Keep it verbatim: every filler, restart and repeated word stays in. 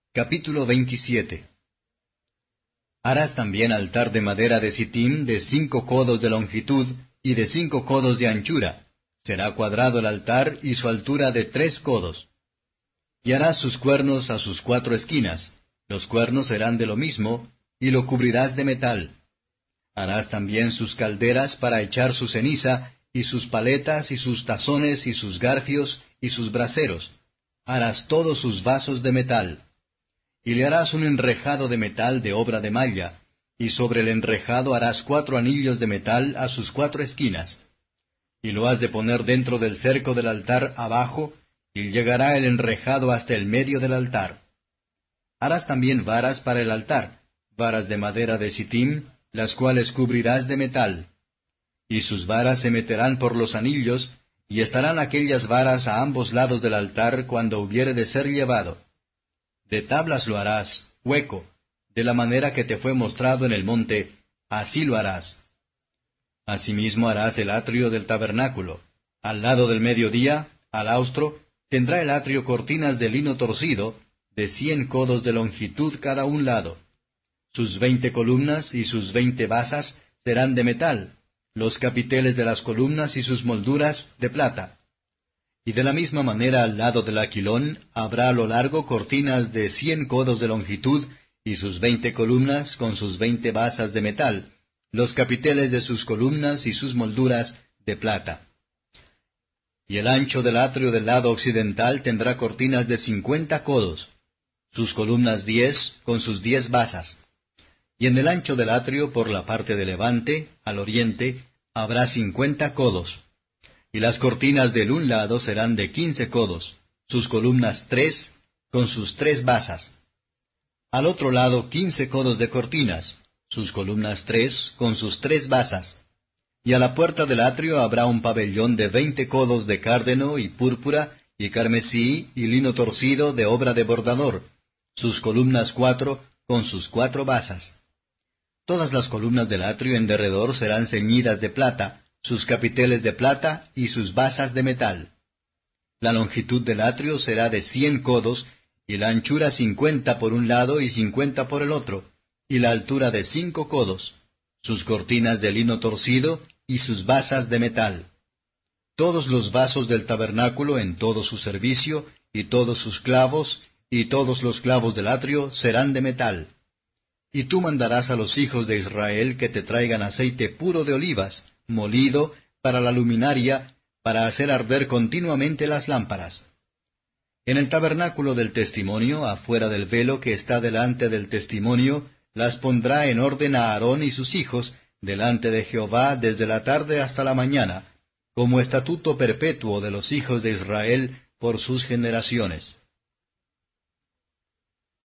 Capítulo veintisiete. Harás también altar de madera de sitim de cinco codos de longitud y de cinco codos de anchura. Será cuadrado el altar y su altura de tres codos. Y harás sus cuernos a sus cuatro esquinas. Los cuernos serán de lo mismo, y lo cubrirás de metal. Harás también sus calderas para echar su ceniza, y sus paletas, y sus tazones, y sus garfios, y sus braseros. Harás todos sus vasos de metal. Y le harás un enrejado de metal de obra de malla, y sobre el enrejado harás cuatro anillos de metal a sus cuatro esquinas. Y lo has de poner dentro del cerco del altar abajo, y llegará el enrejado hasta el medio del altar. Harás también varas para el altar, varas de madera de sitim, las cuales cubrirás de metal. Y sus varas se meterán por los anillos, y estarán aquellas varas a ambos lados del altar cuando hubiere de ser llevado. De tablas lo harás, hueco, de la manera que te fue mostrado en el monte, así lo harás. Asimismo harás el atrio del tabernáculo. Al lado del mediodía, al austro, tendrá el atrio cortinas de lino torcido, de cien codos de longitud cada un lado. Sus veinte columnas y sus veinte basas serán de metal, los capiteles de las columnas y sus molduras de plata. Y de la misma manera al lado del aquilón habrá a lo largo cortinas de cien codos de longitud, y sus veinte columnas con sus veinte basas de metal, los capiteles de sus columnas y sus molduras de plata. Y el ancho del atrio del lado occidental tendrá cortinas de cincuenta codos, sus columnas diez con sus diez basas. Y en el ancho del atrio por la parte de levante, al oriente, habrá cincuenta codos. Y las cortinas del un lado serán de quince codos, sus columnas tres, con sus tres basas. Al otro lado quince codos de cortinas, sus columnas tres, con sus tres basas. Y a la puerta del atrio habrá un pabellón de veinte codos de cárdeno y púrpura, y carmesí, y lino torcido de obra de bordador, sus columnas cuatro, con sus cuatro basas. Todas las columnas del atrio en derredor serán ceñidas de plata, sus capiteles de plata y sus basas de metal. La longitud del atrio será de cien codos, y la anchura cincuenta por un lado y cincuenta por el otro, y la altura de cinco codos, sus cortinas de lino torcido y sus basas de metal. Todos los vasos del tabernáculo en todo su servicio, y todos sus clavos, y todos los clavos del atrio serán de metal. Y tú mandarás a los hijos de Israel que te traigan aceite puro de olivas, molido, para la luminaria, para hacer arder continuamente las lámparas. En el tabernáculo del testimonio, afuera del velo que está delante del testimonio, las pondrá en orden a Aarón y sus hijos, delante de Jehová desde la tarde hasta la mañana, como estatuto perpetuo de los hijos de Israel por sus generaciones.